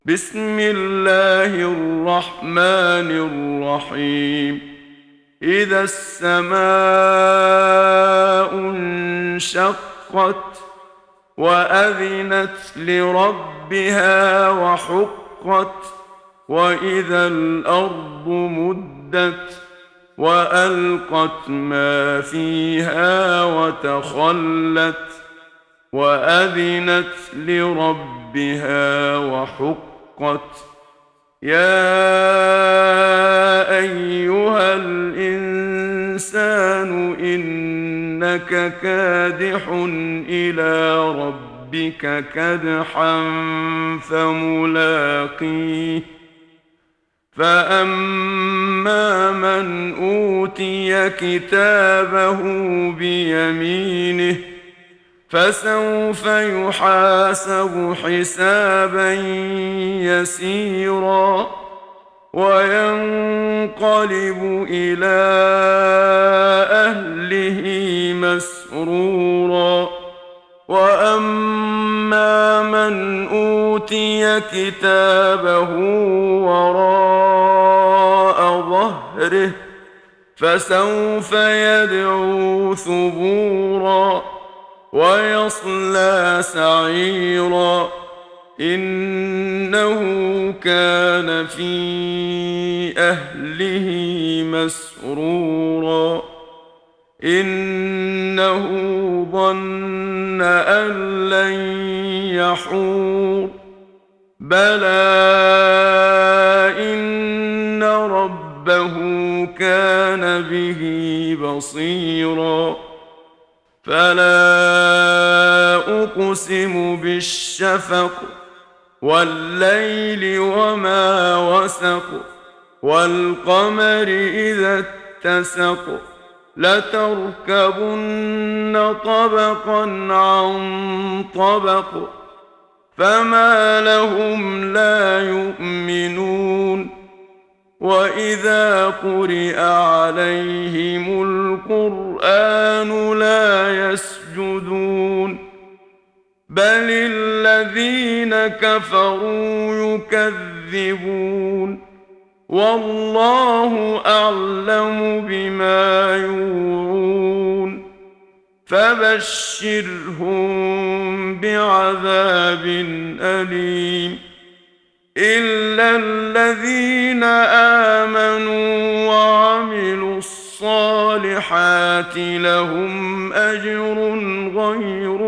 بسم الله الرحمن الرحيم. إذا السماء انشقت وأذنت لربها وحقت، وإذا الأرض مدت وألقت ما فيها وتخلت وأذنت لربها وحقت. يا أيها الإنسان إنك كادح إلى ربك كدحا فملاقيه. فأما من أوتي كتابه بيمينه فسوف يحاسب حسابا يسيرا وينقلب إلى أهله مسرورا. وأما من أوتي كتابه وراء ظهره فسوف يدعو ثبورا ويصلى سعيرا. إنه كان في أهله مسرورا. إنه ظن أن لن يحور. بلى إن ربه كان به بصيرا. فلا أقسم بالشفق والليل وما وسق والقمر إذا اتسق لتركبن طبقا عن طبق فما لهم لا يؤمنون. وإذا قرئ عليهم القرآن لا يسجدون بل الذين كفروا يكذبون. والله أعلم بما يوعون فبشرهم بعذاب أليم إلا الذين آمنوا وعملوا الصالحات لهم أجر غير